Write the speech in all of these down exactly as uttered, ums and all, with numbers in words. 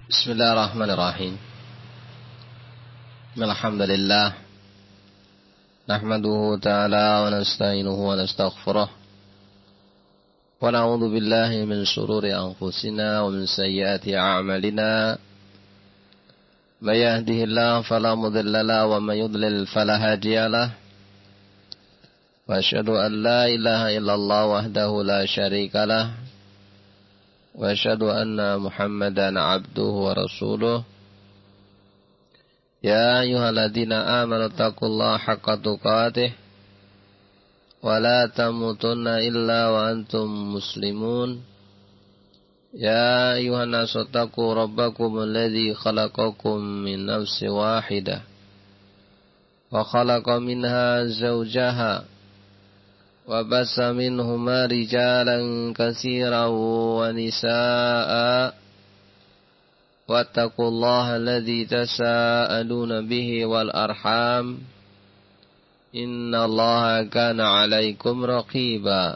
Bismillahirrahmanirrahim. Alhamdulillah. Nahmaduhu ta'ala wa nasta'inuhu wa nastaghfiruh. Wa na'udhu billahi min syururi anfusina wa min sayyiati a'malina. Man yahdihillahu fala mudilla lahu wa man yudlil fala hadiya lahu. Wa asyhadu an la ilaha illallah wahdahu la syarika lahu. Wa asyhadu anna Muhammadan abduhu wa rasuluh. Ya ayyuhalladzina amanu taqullaha haqqa tuqatih wa la tamutunna illa wa antum muslimun. Ya ayyuhan nasu taqu rabbakum alladzi khalaqakum min nafsin wahidah wa khalaqa minha zawjaha wa bassa minhuma rijalan katsiran wa nisaa'a wattaqullaha alladzi tasaaluna bihi wal arham innallaha kana 'alaikum raqiba.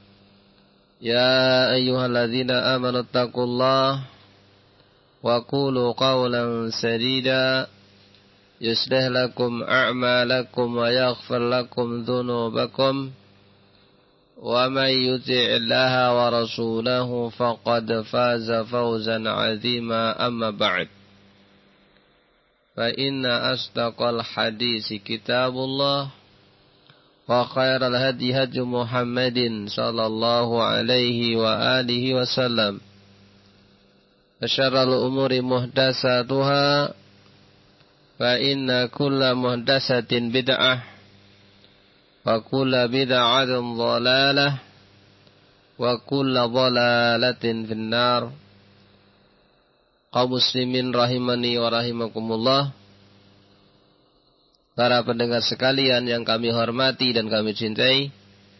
Ya ayyuhalladzina amanu taqullaha wa qulu qawlan sadida yuslih lakum a'malakum wa yaghfir lakum dhunubakum wa may yuti'illaha wa rasulahu faqad faza fawzan 'azima amma ba'd. Fa inna asdaqal hadisi kitabullah wa khairal hadi hadi Muhammadin sallallahu alaihi wa alihi wasallam. Wa syarrul umuri muhdatsatuha fa inna kulla muhdatsatin bid'ah wa kulla bid'atin dhalalah wa kulla dhalalatin finnar. Kaum muslimin rahimani wa rahimakumullah, para pendengar sekalian yang kami hormati dan kami cintai,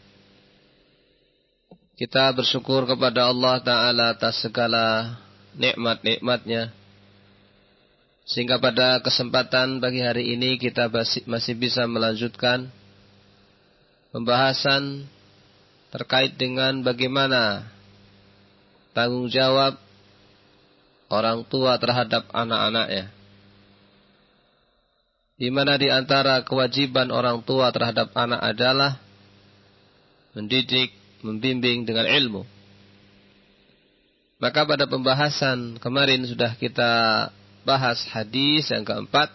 kita bersyukur kepada Allah Ta'ala atas segala nikmat-nikmatnya, sehingga pada kesempatan pagi hari ini kita masih bisa melanjutkan pembahasan terkait dengan bagaimana tanggung jawab orang tua terhadap anak-anaknya, di mana di antara kewajiban orang tua terhadap anak adalah mendidik, membimbing dengan ilmu. Maka pada pembahasan kemarin sudah kita bahas hadis yang keempat,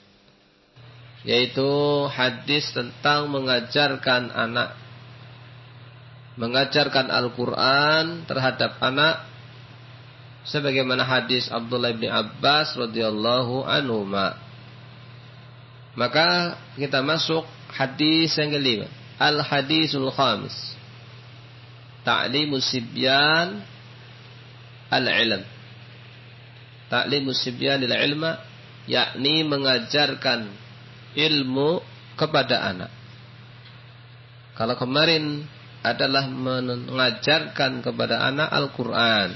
yaitu hadis tentang mengajarkan anak, mengajarkan Al-Quran terhadap anak, sebagaimana hadis Abdullah bin Abbas radhiyallahu anhuma. Maka kita masuk hadis yang kelima, al-hadisul khamis, ta'limus sibyan al-ilm. Ta'limus sibyan al-ilma, yakni mengajarkan ilmu kepada anak. Kalau kemarin adalah mengajarkan kepada anak Al-Quran,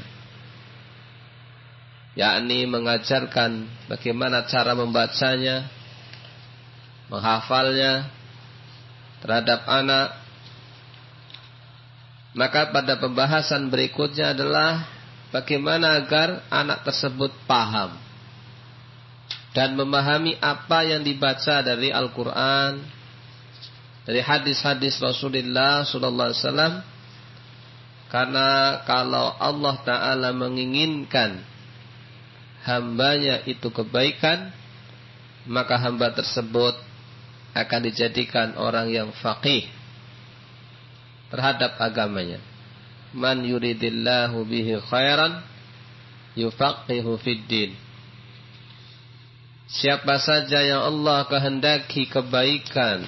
yakni mengajarkan bagaimana cara membacanya, menghafalnya terhadap anak. Maka pada pembahasan berikutnya adalah bagaimana agar anak tersebut paham dan memahami apa yang dibaca dari Al-Quran, dari hadis-hadis Rasulullah sallallahu alaihi wasallam. Karena kalau Allah Ta'ala menginginkan hambanya itu kebaikan, maka hamba tersebut akan dijadikan orang yang faqih terhadap agamanya. Man yuridillahu bihi khairan yufaqihu fid din. Siapa saja yang Allah kehendaki kebaikan,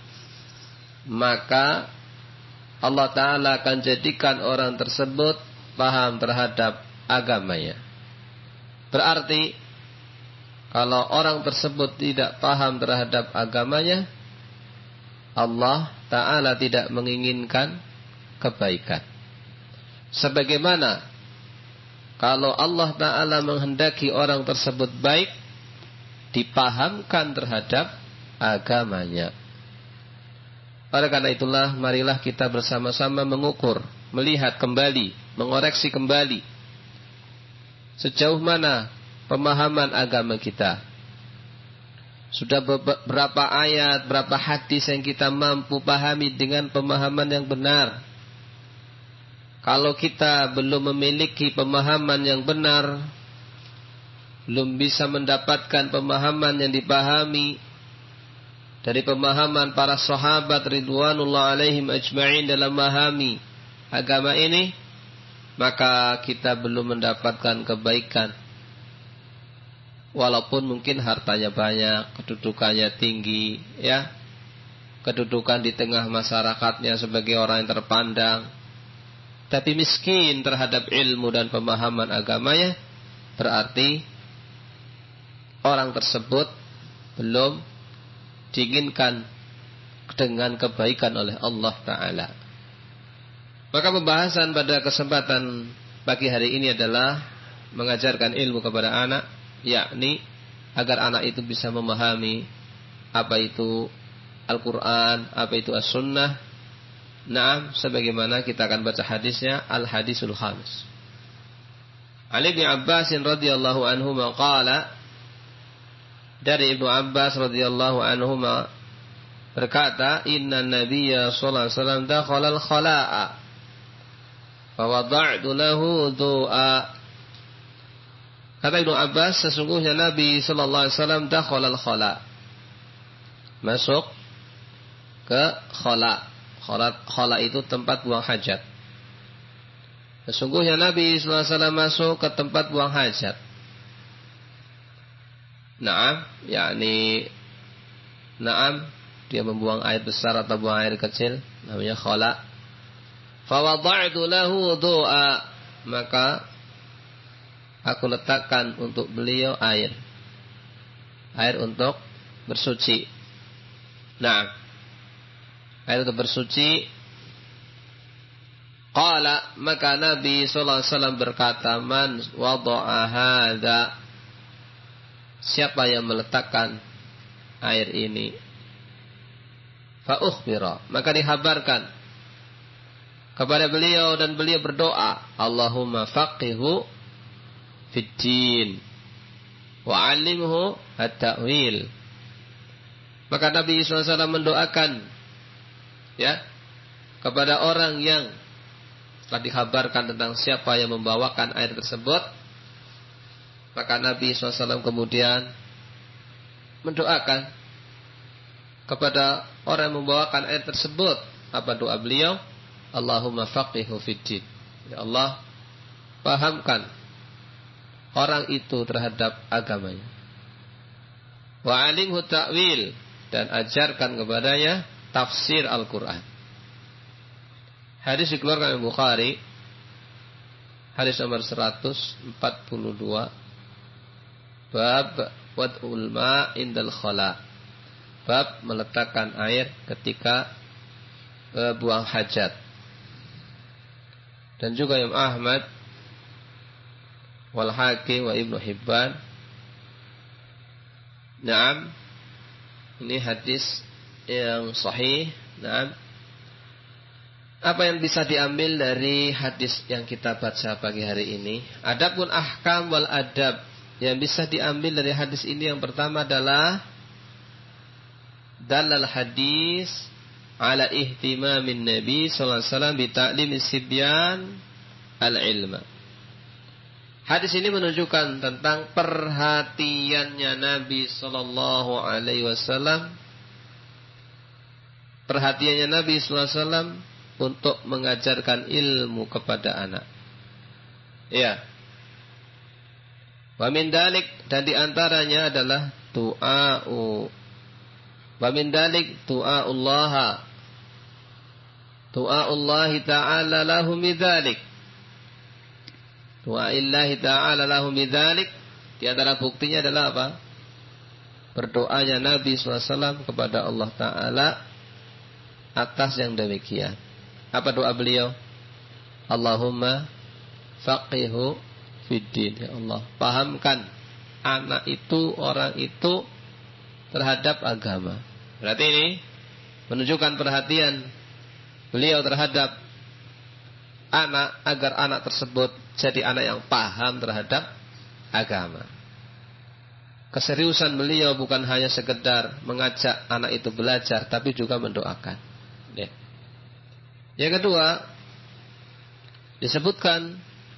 maka Allah Ta'ala akan jadikan orang tersebut paham terhadap agamanya. Berarti kalau orang tersebut tidak paham terhadap agamanya, Allah Ta'ala tidak menginginkan kebaikan. Sebagaimana kalau Allah Ta'ala menghendaki orang tersebut baik, dipahamkan terhadap agamanya. Oleh karena itulah, marilah kita bersama-sama mengukur, melihat kembali, mengoreksi kembali sejauh mana pemahaman agama kita. Sudah berapa ayat, berapa hadis yang kita mampu pahami dengan pemahaman yang benar. Kalau kita belum memiliki pemahaman yang benar, belum bisa mendapatkan pemahaman yang dipahami dari pemahaman para sahabat ridwanullah alaihim ajma'in dalam memahami agama ini, maka kita belum mendapatkan kebaikan. Walaupun mungkin hartanya banyak, kedudukannya tinggi, ya, kedudukan di tengah masyarakatnya sebagai orang yang terpandang, tapi miskin terhadap ilmu dan pemahaman agamanya, berarti orang tersebut belum diinginkan dengan kebaikan oleh Allah Ta'ala. Maka pembahasan pada kesempatan pagi hari ini adalah mengajarkan ilmu kepada anak, yakni agar anak itu bisa memahami apa itu Al-Quran, apa itu As-Sunnah. Naam, sebagaimana kita akan baca hadisnya, Al-Hadisul Khamis. Ali bin Abbas radhiyallahu anhu qala, dari Ibnu Abbas radhiyallahu anhu berkata, inna nabiyya sallallahu alaihi wasallam dakhala al-khala'a fa wada'tu lahu du'a. Kata Ibnu Abbas, sesungguhnya Nabi sallallahu alaihi wasallam dakhala al-khala', masuk ke khala'. Khala, khala itu tempat buang hajat. Sesungguhnya Nabi sallallahu alaihi wasallam masuk ke tempat buang hajat. Naam, yakni naam, dia membuang air besar atau buang air kecil, namanya khala. Fa wada'tu lahu du'a, maka aku letakkan untuk beliau air. Air untuk bersuci. Naam. Air untuk bersuci. Qala, maka Nabi sallallahu alaihi wasallam berkata, man wada'a hadza, siapa yang meletakkan air ini? Fa ukhbira, maka dihabarkan kepada beliau dan beliau berdoa, Allahumma faqihu fid din wa 'allimhu at-ta'wil. Maka Nabi sallallahu alaihi wasallam mendoakan, ya, kepada orang yang telah dikabarkan tentang siapa yang membawakan air tersebut. Maka Nabi sallallahu alaihi wasallam kemudian mendoakan kepada orang yang membawakan air tersebut. Apa doa beliau? Allahumma faqihu fid din. Ya Allah, pahamkan orang itu terhadap agamanya. Wa 'alimhu ta'wil, dan ajarkan kepadanya tafsir Al-Quran. Hadis dikeluarkan oleh Bukhari, hadis nomor seratus empat puluh dua, bab wad'ul ma' indal khala, bab meletakkan air ketika e, buang hajat. Dan juga Imam Ahmad wal Hakim wa Ibnu Hibban. Naam, ini hadis yang sahih. Naam. Apa yang bisa diambil dari hadis yang kita baca pagi hari ini? Adapun ahkam wal adab yang bisa diambil dari hadis ini, yang pertama adalah dalal hadis ala ihtimamin Nabi sallallahu alaihi wasallam bi ta'limis sibyan al-ilma. Hadis ini menunjukkan tentang perhatiannya Nabi sallallahu alaihi wasallam, perhatiannya Nabi sallallahu alaihi wasallam untuk mengajarkan ilmu kepada anak. Ya. Wa min dalik, dan diantaranya adalah du'a'u. Wa min dalik du'a'ullaha. Du'a'ullahi ta'ala lahum bidzalik. Du'a'illahi ta'ala lahum bidzalik. Di antara buktinya adalah apa? Berdoanya Nabi sallallahu alaihi wasallam kepada Allah Ta'ala atas yang demikian. Apa doa beliau? Allahumma faqihu fiddin. Ya Allah, pahamkan anak itu, orang itu terhadap agama. Berarti ini menunjukkan perhatian beliau terhadap anak, agar anak tersebut jadi anak yang paham terhadap agama. Keseriusan beliau bukan hanya sekedar mengajak anak itu belajar, tapi juga mendoakan. Ya. Yang kedua, disebutkan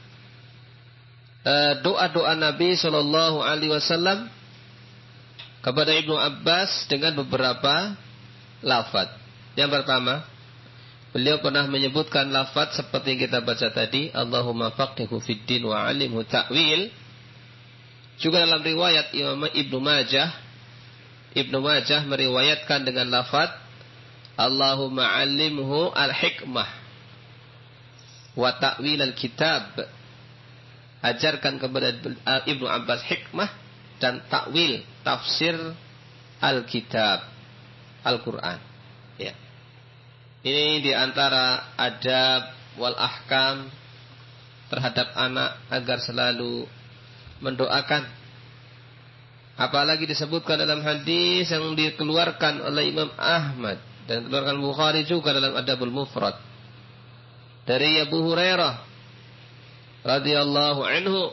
uh, doa-doa Nabi Shallallahu Alaihi Wasallam kepada Ibnu Abbas dengan beberapa lafaz. Yang pertama, beliau pernah menyebutkan lafaz seperti yang kita baca tadi, Allahumma faqihhu fid din wa 'allimhu ta'wil. Juga dalam riwayat Imam Ibnu Majah, Ibnu Majah meriwayatkan dengan lafaz Allahumma 'allimhu al-hikmah wa ta'wil al-kitab. Ajarkan kepada Ibnu Abbas hikmah dan ta'wil, tafsir al-kitab, Al-Qur'an. Ya. Ini diantara adab wal ahkam terhadap anak agar selalu mendoakan. Apalagi disebutkan dalam hadis yang dikeluarkan oleh Imam Ahmad dan dikeluarkan Bukhari juga dalam Adabul Mufrad dari Abu Hurairah radhiyallahu anhu,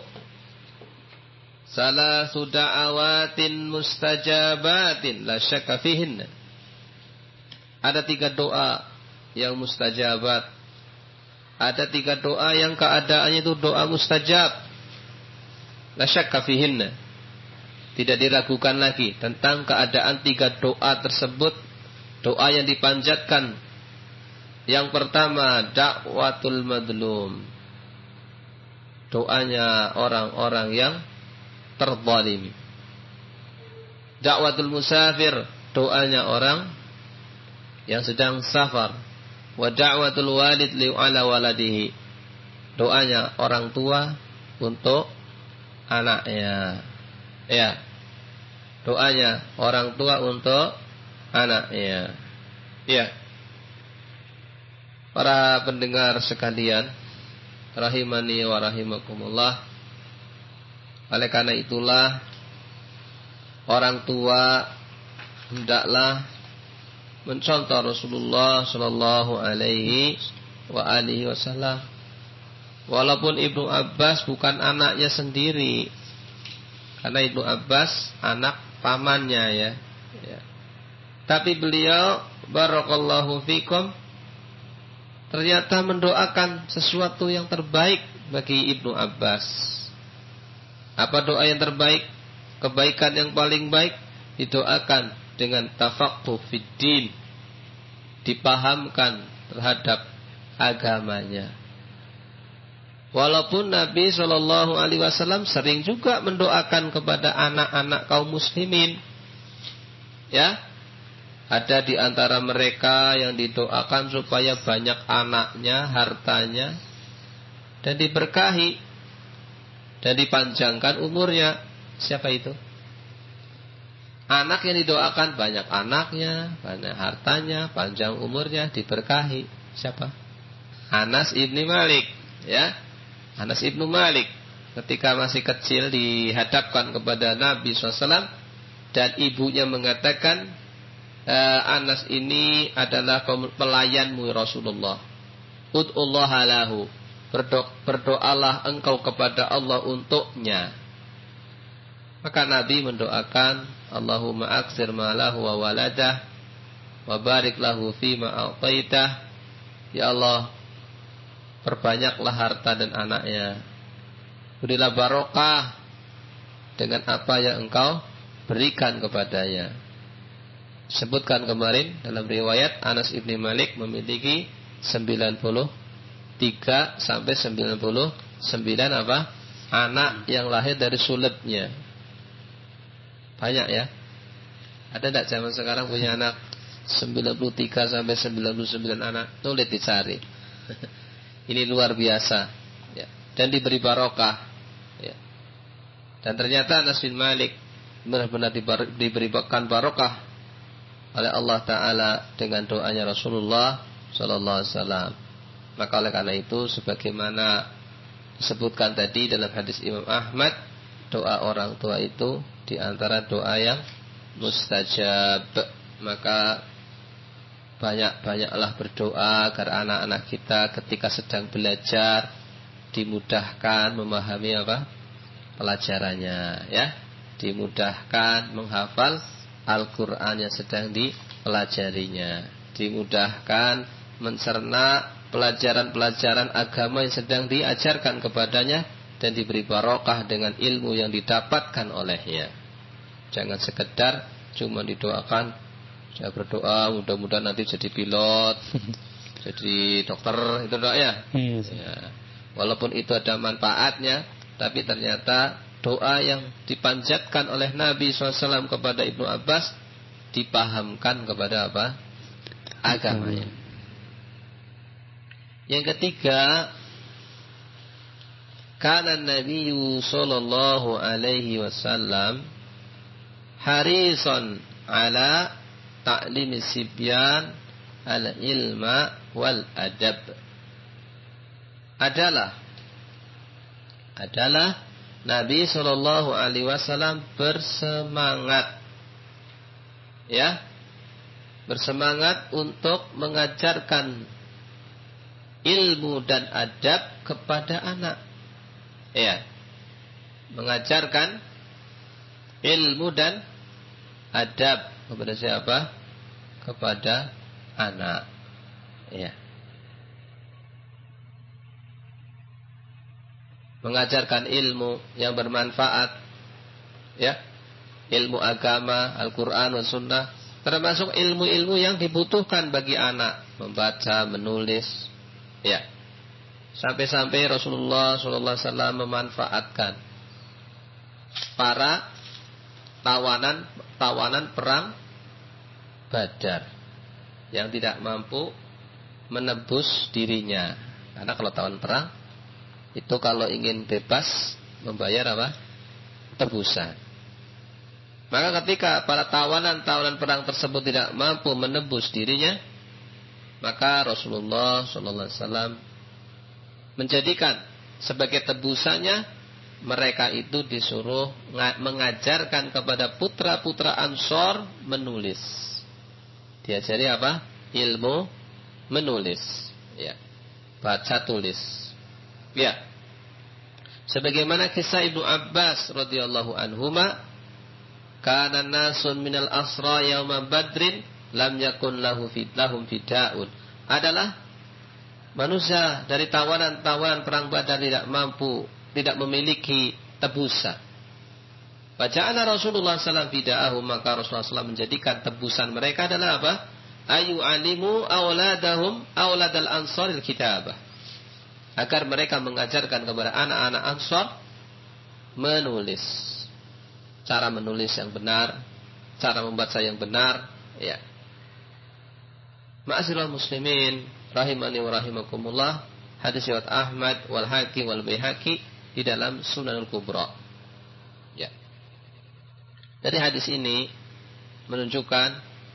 salasu da'awatin mustajabatin la syakka fihinna. Ada tiga doa yang mustajabat. Ada tiga doa yang keadaannya itu doa mustajab. La syakka fihinna. Tidak diragukan lagi tentang keadaan tiga doa tersebut. Doa yang dipanjatkan. Yang pertama, da'watul madlum. Doanya orang-orang yang terzalimi. Da'watul musafir. Doanya orang yang sedang safar. Wa da'watul walid li'ala waladihi. Doanya orang tua untuk anaknya. Ya. Doanya orang tua untuk anaknya. Ya. Para pendengar sekalian, rahimani wa rahimakumullah. Oleh karena itulah orang tua hendaklah mencontoh Rasulullah sallallahu alaihi wa alihi wasallam. Walaupun Ibnu Abbas bukan anaknya sendiri, karena Ibnu Abbas anak pamannya ya. Ya. Tapi beliau barakallahu fikum ternyata mendoakan sesuatu yang terbaik bagi Ibnu Abbas. Apa doa yang terbaik? Kebaikan yang paling baik didoakan dengan tafaqquh fid din, dipahamkan terhadap agamanya. Walaupun Nabi shallallahu alaihi wasallam sering juga mendoakan kepada anak-anak kaum muslimin, ya, ada di antara mereka yang didoakan supaya banyak anaknya, hartanya, dan diberkahi dan dipanjangkan umurnya. Siapa itu? Anak yang didoakan banyak anaknya, banyak hartanya, panjang umurnya, diberkahi. Siapa? Anas ibni Malik, ya. Anas ibnu Malik ketika masih kecil dihadapkan kepada Nabi shallallahu alaihi wasallam dan ibunya mengatakan, e, Anas ini adalah pelayanmu Rasulullah. Ud'ullaha lahu. Berdo- berdoalah engkau kepada Allah untuknya. Maka Nabi mendoakan, Allahumma aksir malahu wa waladah wa barik lahu fima a'taitah. Ya Allah, perbanyaklah harta dan anaknya. Berilah barokah dengan apa yang engkau berikan kepadanya. Sebutkan kemarin dalam riwayat Anas ibni Malik memiliki sembilan puluh tiga sampai sembilan puluh sembilan apa? Anak yang lahir dari sulitnya. Banyak ya. Ada tidak zaman sekarang punya anak sembilan puluh tiga sampai sembilan puluh sembilan anak? Sulit dicari. Ini luar biasa, ya. Dan diberi barokah, ya. Dan ternyata Anas bin Malik benar-benar diberikan barokah oleh Allah Taala dengan doanya Rasulullah Sallallahu Alaihi Wasallam. Maka oleh karena itu, sebagaimana disebutkan tadi dalam hadis Imam Ahmad, doa orang tua itu diantara doa yang mustajab. Maka banyak-banyaklah berdoa agar anak-anak kita ketika sedang belajar dimudahkan memahami apa pelajarannya, ya. dimudahkan menghafal Al-Quran yang sedang dipelajarinya, dimudahkan mencerna pelajaran-pelajaran agama yang sedang diajarkan kepadanya, dan diberi barokah dengan ilmu yang didapatkan olehnya. Jangan sekedar cuma didoakan, saya berdoa mudah-mudahan nanti jadi pilot, jadi dokter, itu doa ya. Yes. Ya. Walaupun itu ada manfaatnya, tapi ternyata doa yang dipanjatkan oleh Nabi shallallahu alaihi wasallam kepada Ibnu Abbas dipahamkan kepada apa? Agamanya. Yang ketiga, kana Nabi sallallahu alaihi wasallam harisan ala ta'limi sibyan al-ilma wal adab. Adalah adalah Nabi sallallahu alaihi wasallam bersemangat, ya, bersemangat untuk mengajarkan ilmu dan adab kepada anak. Ya, mengajarkan ilmu dan adab kepada siapa? Kepada anak. Ya. Mengajarkan ilmu yang bermanfaat, ya, ilmu agama, Al-Quran dan Sunnah, termasuk ilmu-ilmu yang dibutuhkan bagi anak, membaca, menulis, ya. Sampai-sampai Rasulullah shallallahu alaihi wasallam memanfaatkan para tawanan tawanan perang Badar yang tidak mampu menebus dirinya, karena kalau tawanan perang itu kalau ingin bebas membayar apa? Tebusan. Maka ketika para tawanan-tawanan perang tersebut tidak mampu menebus dirinya, maka Rasulullah shallallahu alaihi wasallam menjadikan sebagai tebusannya mereka itu disuruh mengajarkan kepada putra-putra Ansor menulis. Diajari apa? Ilmu menulis, ya, baca tulis, ya. Sebagaimana kisah Ibnu Abbas radhiyallahu anhuma, kana nasun minal asra yauma badrin lam yakun lahu lahum fidaun. Adalah manusia dari tawanan-tawanan perang Badar tidak mampu, tidak memiliki tebusan. Bacaan Rasulullah sallallahu alaihi wasallam fida'ahum, maka Rasulullah sallallahu alaihi wasallam menjadikan tebusan mereka adalah apa? Ayu alimu auladahum auladal ansaril kitabah. Agar mereka mengajarkan kepada anak-anak Ansar menulis. Cara menulis yang benar, cara membaca yang benar, ya. Ma'asyiral muslimin rahimani wa rahimakumullah, hadis riwayat Ahmad wal Hakim wal Baihaqi di dalam Sunanul Kubra. Ya. Dari hadis ini menunjukkan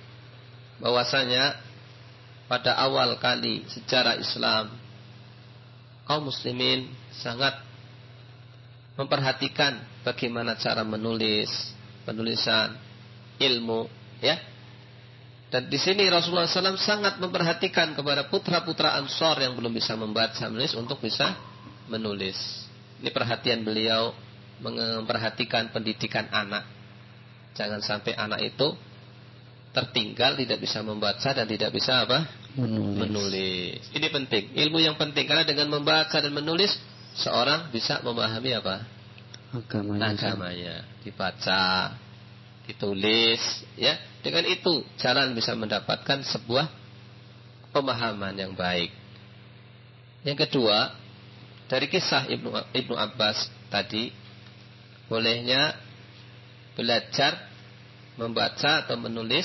bahwasanya pada awal kali sejarah Islam, kaum muslimin sangat memperhatikan bagaimana cara menulis, penulisan ilmu, ya. Dan di sini Rasulullah shallallahu alaihi wasallam sangat memperhatikan kepada putra-putra Ansor yang belum bisa membaca menulis untuk bisa menulis. Ini perhatian beliau memperhatikan pendidikan anak. Jangan sampai anak itu tertinggal, tidak bisa membaca dan tidak bisa apa? Menulis. menulis. Ini penting, ilmu yang penting, karena dengan membaca dan menulis seorang bisa memahami apa? Agamanya. Agamanya. Dibaca, ditulis, ya. Dengan itu jalan bisa mendapatkan sebuah pemahaman yang baik. Yang kedua, dari kisah Ibnu Ibnu Abbas tadi, bolehnya belajar membaca atau menulis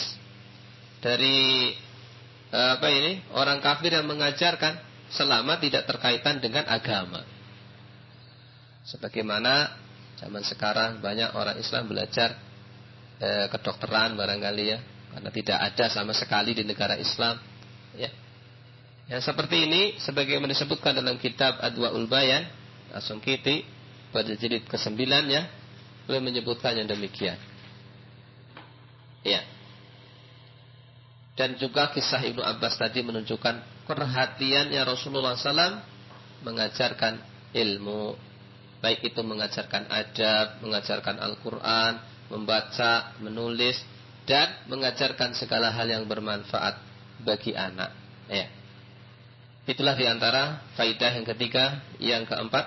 dari apa ini? Orang kafir yang mengajarkan selama tidak terkaitan dengan agama. Sebagaimana zaman sekarang banyak orang Islam belajar Eh, kedokteran barangkali, ya, karena tidak ada sama sekali di negara Islam, ya. Yang seperti ini sebagaimana disebutkan dalam kitab Adwaul Bayan As-Sungkiti pada jilid kesembilan, ya, beliau menyebutkan yang demikian, ya. Dan juga kisah Ibnu Abbas tadi menunjukkan perhatiannya Rasulullah shallallahu alaihi wasallam mengajarkan ilmu, baik itu mengajarkan adab, mengajarkan Al-Quran, membaca, menulis, dan mengajarkan segala hal yang bermanfaat bagi anak. Ya. Itulah diantara faidah yang ketiga. Yang keempat,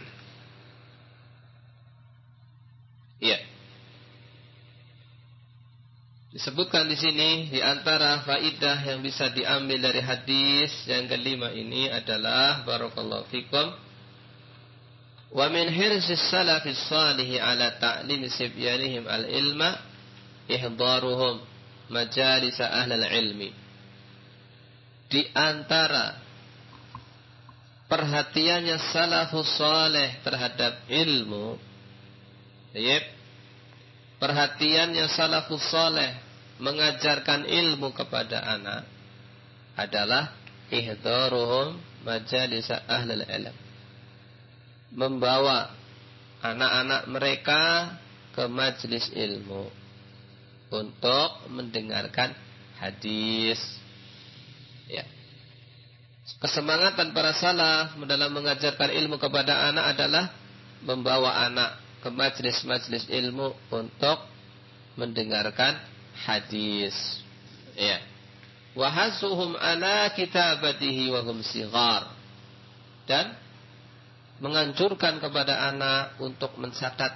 ya, disebutkan di sini diantara faidah yang bisa diambil dari hadis yang kelima ini adalah barakallahu fikum, wa min hirsis salafis salih ala ta'lim sibyanihim al-ilma ihdaruhum majalis ahlal ilmi. Di antara perhatiannya salafus salih terhadap ilmu, yep, perhatiannya salafus salih mengajarkan ilmu kepada anak adalah ihdaruhum majalis ahlul ilm, membawa anak-anak mereka ke majelis ilmu untuk mendengarkan hadis. Ya. Kesemangatan para salaf dalam mengajarkan ilmu kepada anak adalah membawa anak ke majelis-majelis ilmu untuk mendengarkan hadis. Ya. Wa hasuhum ala kitabatihi wa hum sighar, dan menganjurkan kepada anak untuk mencatat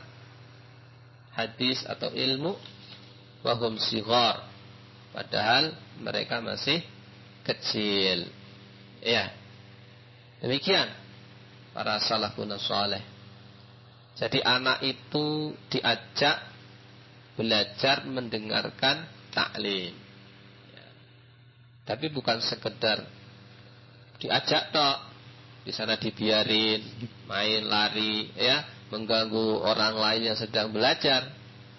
hadis atau ilmu wa hum sighar, padahal mereka masih kecil. Ya. Demikian para salafun saleh. Jadi anak itu diajak belajar mendengarkan taklim. Ya. Tapi bukan sekedar diajak tok, di sana dibiarin main lari, ya, mengganggu orang lain yang sedang belajar.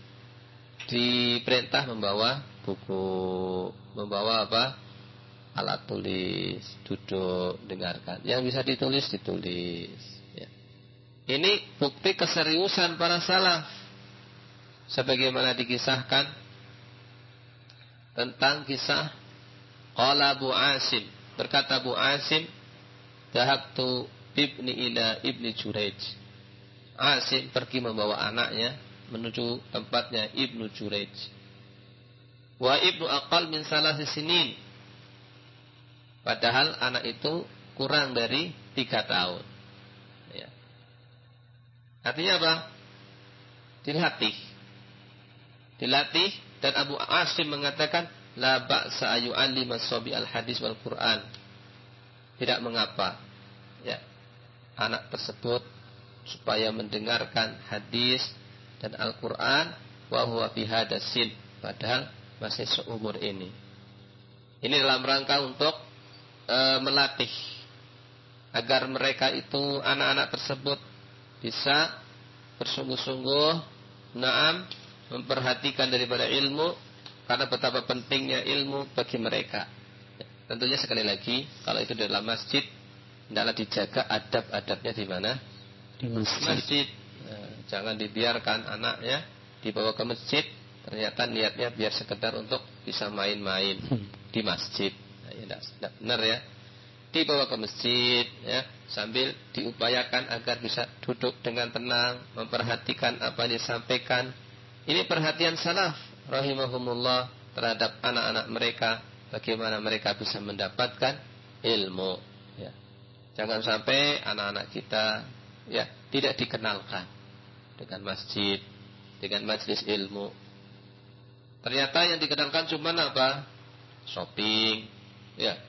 Diperintah membawa buku, membawa apa? Alat tulis, duduk, dengarkan. Yang bisa ditulis ditulis. Ya. Ini bukti keseriusan para salaf, sebagaimana dikisahkan tentang kisah qala Abu Asim, berkata Abu Asim, dhahabtu ibni ila ibni Jurayj. Asim pergi membawa anaknya menuju tempatnya Ibnu Jurayj. Wa ibnu aqal min salasi sinin, padahal anak itu kurang dari tiga tahun. Ya. Artinya apa? Dilatih. Dilatih, dan Abu Asim mengatakan la ba'sa ayu'allima as-sabi al-hadis wal Qur'an. Tidak mengapa, ya, anak tersebut supaya mendengarkan hadis dan Al-Qur'an wa huwa fi hadasin, padahal masih seumur ini. Ini dalam rangka untuk e, melatih agar mereka itu, anak-anak tersebut, bisa bersungguh-sungguh na'am memperhatikan daripada ilmu, karena betapa pentingnya ilmu bagi mereka. Tentunya sekali lagi, kalau itu dalam masjid, hendaklah dijaga adab-adabnya di mana? Di masjid. masjid. Nah, jangan dibiarkan anaknya dibawa ke masjid, ternyata niatnya biar sekedar untuk bisa main-main hmm. di masjid. Nah, ya, tidak benar ya. Dibawa ke masjid, ya, sambil diupayakan agar bisa duduk dengan tenang, memperhatikan apa yang disampaikan. Ini perhatian salaf rahimahumullah terhadap anak-anak mereka, bagaimana mereka bisa mendapatkan ilmu. Ya. Jangan sampai anak-anak kita, ya, tidak dikenalkan dengan masjid, dengan majelis ilmu. Ternyata yang dikenalkan cuma apa? Shopping, ya,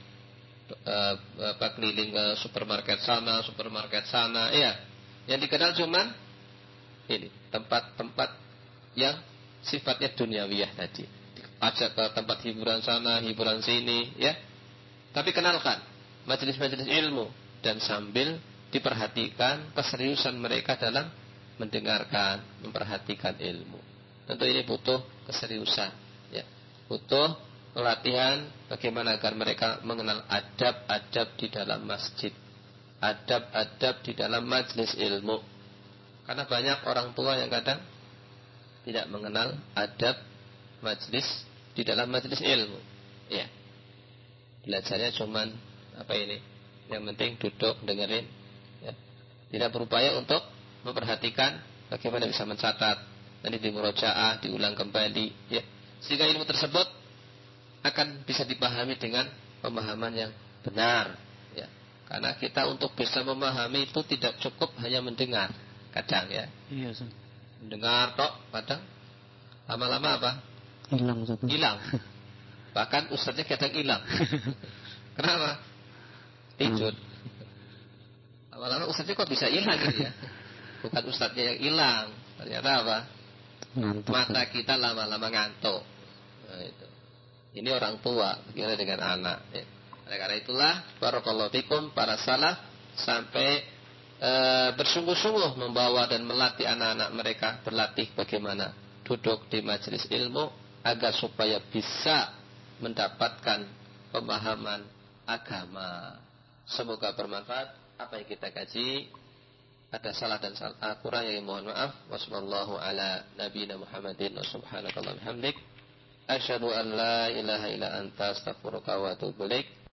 apa, keliling ke supermarket sana, supermarket sana, ya. Yang dikenal cuma ini, tempat-tempat yang sifatnya duniawiyah tadi. Ajak ke tempat hiburan sana, hiburan sini, ya. Tapi kenalkan majelis-majelis ilmu, dan sambil diperhatikan keseriusan mereka dalam mendengarkan, memperhatikan ilmu. Tentu ini butuh keseriusan, ya. Butuh pelatihan bagaimana agar mereka mengenal adab-adab di dalam masjid, adab-adab di dalam majelis ilmu. Karena banyak orang tua yang kadang tidak mengenal adab majelis di dalam majelis ilmu. Ya. Belajarnya cuman apa ini? Yang penting duduk dengerin, ya. Tidak berupaya untuk memperhatikan bagaimana bisa mencatat, nanti di murojaah, diulang kembali, ya. Sehingga ilmu tersebut akan bisa dipahami dengan pemahaman yang benar, ya. Karena kita untuk bisa memahami itu tidak cukup hanya mendengar, kadang ya. Iya, Ustaz. Mendengar tok, kadang lama-lama apa? Hilang, Ustaz. Hilang. Bahkan ustadznya kadang hilang. Kenapa? Tidur. Lama-lama ustadznya kok bisa hilang gitu ya? Bukan ustadznya yang hilang, ternyata apa? Ngantuk. Mata kita lama-lama ngantuk. Nah, itu. Ini orang tua, bagaimana dengan anak? Ya. Oleh karena itulah, barakallahu fikum, para salaf sampai e, bersungguh-sungguh membawa dan melatih anak-anak mereka berlatih bagaimana duduk di majelis ilmu agar supaya bisa mendapatkan pemahaman agama. Semoga bermanfaat apa yang kita kaji. Ada salah dan salah kurang yang mohon maaf. Wassallallahu ala nabiyina Muhammadin wa subhanakallah bihamdik asyhadu an la ilaha illa anta astaghfiruka wa atubu ilaik.